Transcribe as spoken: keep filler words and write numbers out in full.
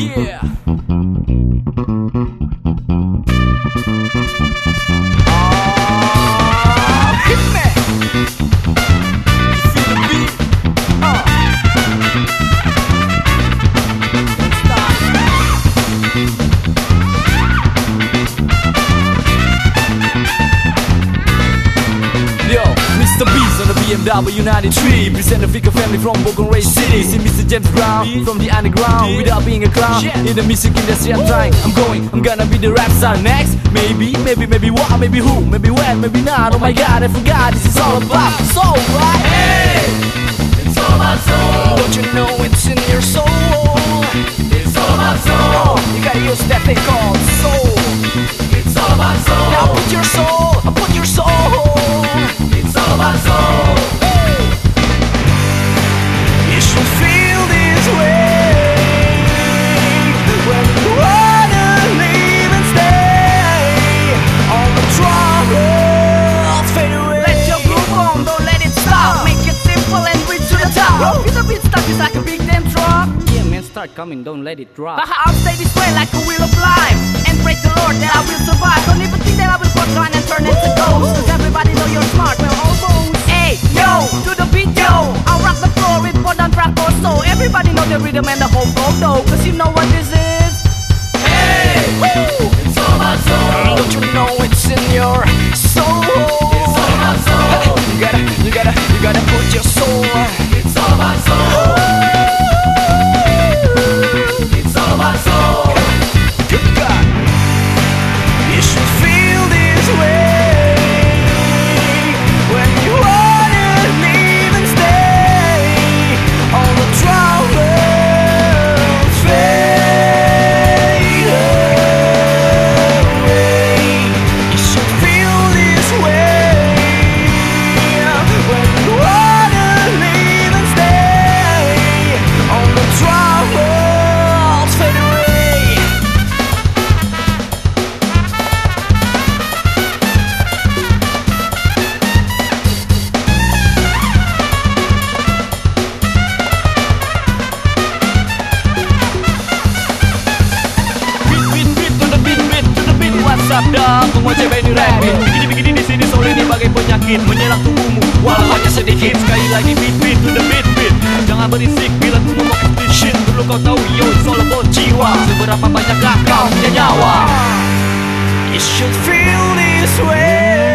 Yeah. Oh, hit me. You feel the beat? Uh. Don't stop. Yo, Mister Beast on the B M W ninety-three. Present the figure family from Bogor Ray City. See Mister James Brown from the underground. Without being a clown, in the music industry I'm trying, I'm going, I'm gonna be the rap star next. Maybe, maybe, maybe what, maybe who, maybe when, maybe not. Oh my god, I forgot this is all about soul, right? Hey, it's all about soul. Don't you know it's in your soul? It's all about soul. You gotta use that thing called soul. It's all about soul. Now put your soul, put your soul. It's all about soul. You should feel this way when you wanna leave and stay. All the troubles fade away. Let your groove on, don't let it stop. Make it simple and reach to the top. If the beat stuck, it's like a big damn truck. Yeah man, start coming, don't let it drop. I'll stay this way like a wheel of life, and praise the Lord that I will survive. Don't even think that I will fall and turn into ghost. Cause everybody know you're smart, well almost. Hey, yo, to the beat, yo, I'll rock the floor with more than rap or so. Everybody know the rhythm and the whole flow though, cause you know what this is. Hey, woo, it's all about soul. Don't you know it's in your soul? It's all about soul. You gotta, you gotta, you gotta put your soul. It's all about soul. It's all about soul. Good God. You should feel this way when you wanna leave and stay. All the troubles fade away. You should feel this way when you wanna leave and stay. All the troubles fade away. Beat, beat, beat, to the beat, beat, to the beat. What's up dong, semua cewek ini rapid. Begini-begini di sini soul ini bagai penyakit menyerang tubuhmu, walau hanya sedikit. Sekali lagi beat, beat, to the beat, beat. Jangan berisik bila ku ngomong explicit. Perlu kau tahu yo, it's all about jiwa. Seberapa banyakkah kau punya nyawa? You should feel this way